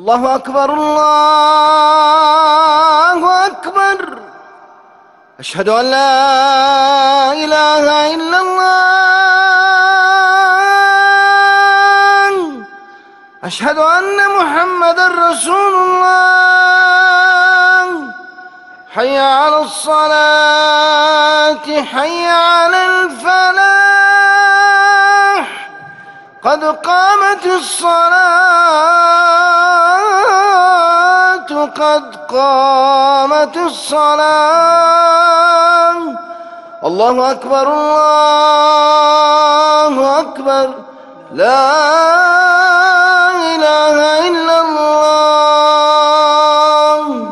الله أكبر الله أكبر. أشهد أن لا إله إلا الله. أشهد أن محمدًا رسول الله. حي على الصلاة حي على الفلاح. قد قامت الصلاة قد قامت الصلاة. الله أكبر الله أكبر. لا إله إلا الله.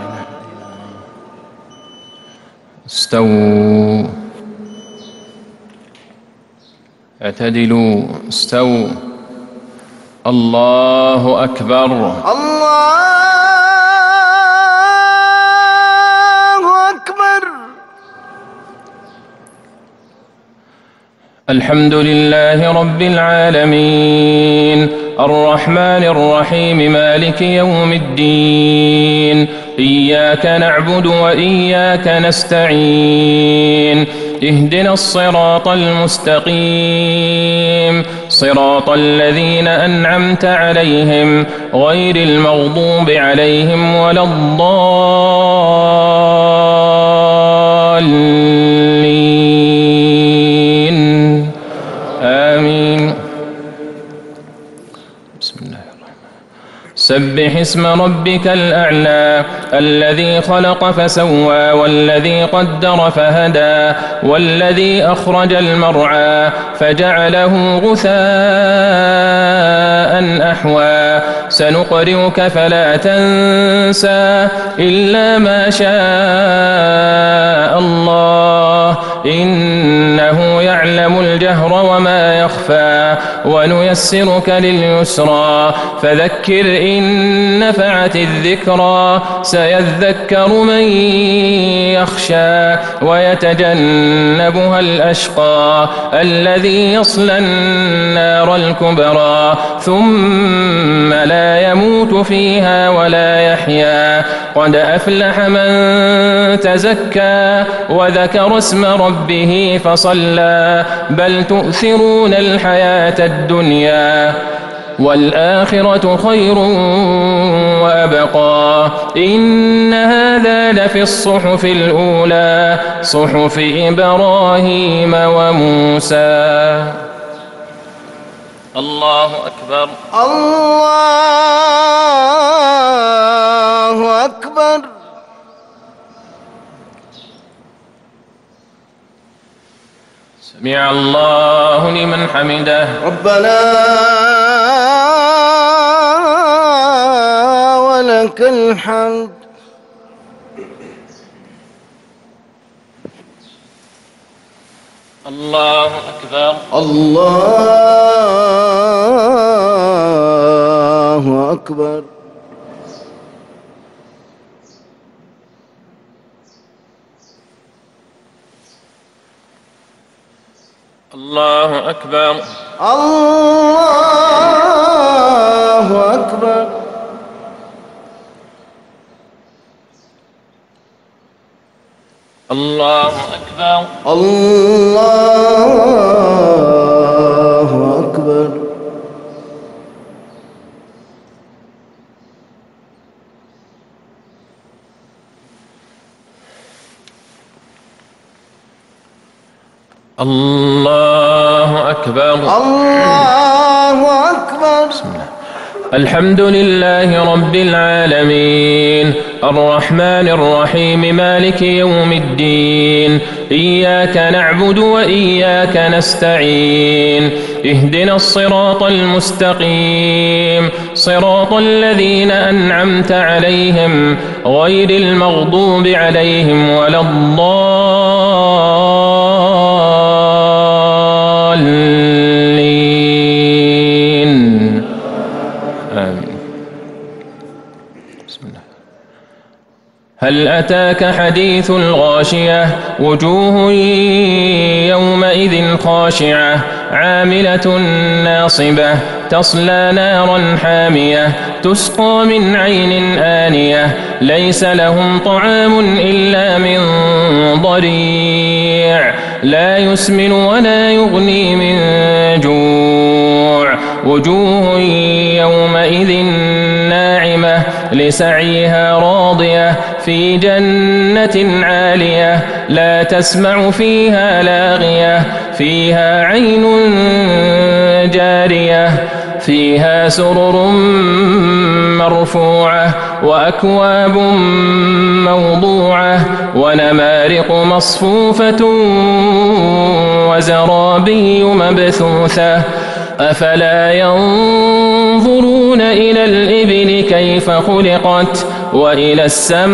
استووا، اعتدلوا، استووا. الله أكبر. الله أكبر. الحمد لله رب العالمين، الرحمن الرحيم، مالك يوم الدين. إياك نعبد وإياك نستعين. اهدنا الصراط المستقيم، صراط الذين أنعمت عليهم غير المغضوب عليهم ولا الضالين. آمين. بسم الله الرحمن الرحيم. سبح اسم ربك الأعلى الذي خلق فسوى والذي قدر فهدى والذي أخرج المرعى فجعله غثاء أحوى. سنقرئك فلا تنسى إلا ما شاء الله، إنه يعلم الجهر وما يخفى. ونيسرك لليسرى فذكر إن نفعت الذكرى. سيذكر من يخشى ويتجنبها الأشقى الذي يصلى النار الكبرى ثم لا يموت فيها ولا يحيا. قد أفلح من تزكى وذكر اسم ربه فصلى. بل تؤثرون الحياة الدنيا والآخرة خير وأبقى. إن هذا لفي الصحف الأولى، صحف إبراهيم وموسى. الله أكبر. الله أكبر. سمع الله لمن حمده. ربنا ولك الحمد. الله أكبر. الله أكبر. الله أكبر. الله أكبر. الله أكبر. الله أكبر. الله أكبر. الله أكبر. الحمد لله رب العالمين، الرحمن الرحيم، مالك يوم الدين. إياك نعبد وإياك نستعين. اهدنا الصراط المستقيم، صراط الذين أنعمت عليهم غير المغضوب عليهم ولا الضالين. آمين. بسم الله. هل أتاك حديث الغاشية وجوه يومئذ خاشعة عاملة ناصبة تصلى نارا حامية تسقى من عين آنية ليس لهم طعام إلا من ضريع لا يسمن ولا يغني من جوع وجوه يومئذ ناعمة لسعيها راضية في جنة عالية لا تسمع فيها لاغية فيها عين جارية فيها سرر مرفوعة وأكواب موضوعة ونمارق مصفوفة وزرابي مبثوثة أفلا ينظرون إلى الإبل كيف خلقت وإلى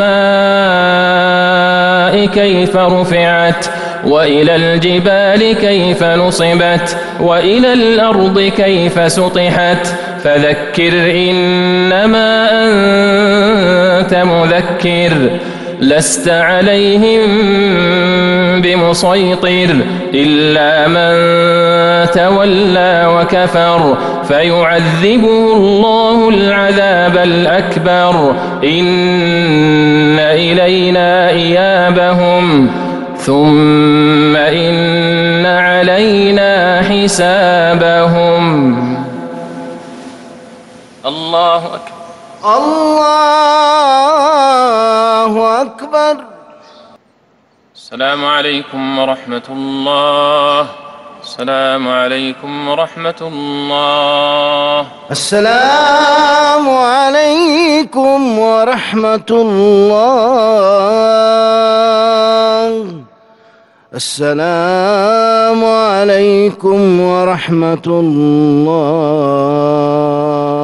السماء كيف رفعت وإلى الجبال كيف نصبت وإلى الأرض كيف سطحت فذكر إنما أنت مذكر لست عليهم بمسيطر إلا من تولى وكفر فيعذبه الله العذاب الأكبر إن إلينا إيابهم ثم إن علينا حسابهم. الله أكبر. الله أكبر. السلام عليكم ورحمة الله. السلام عليكم ورحمة الله. السلام عليكم ورحمة الله. السلام عليكم ورحمة الله.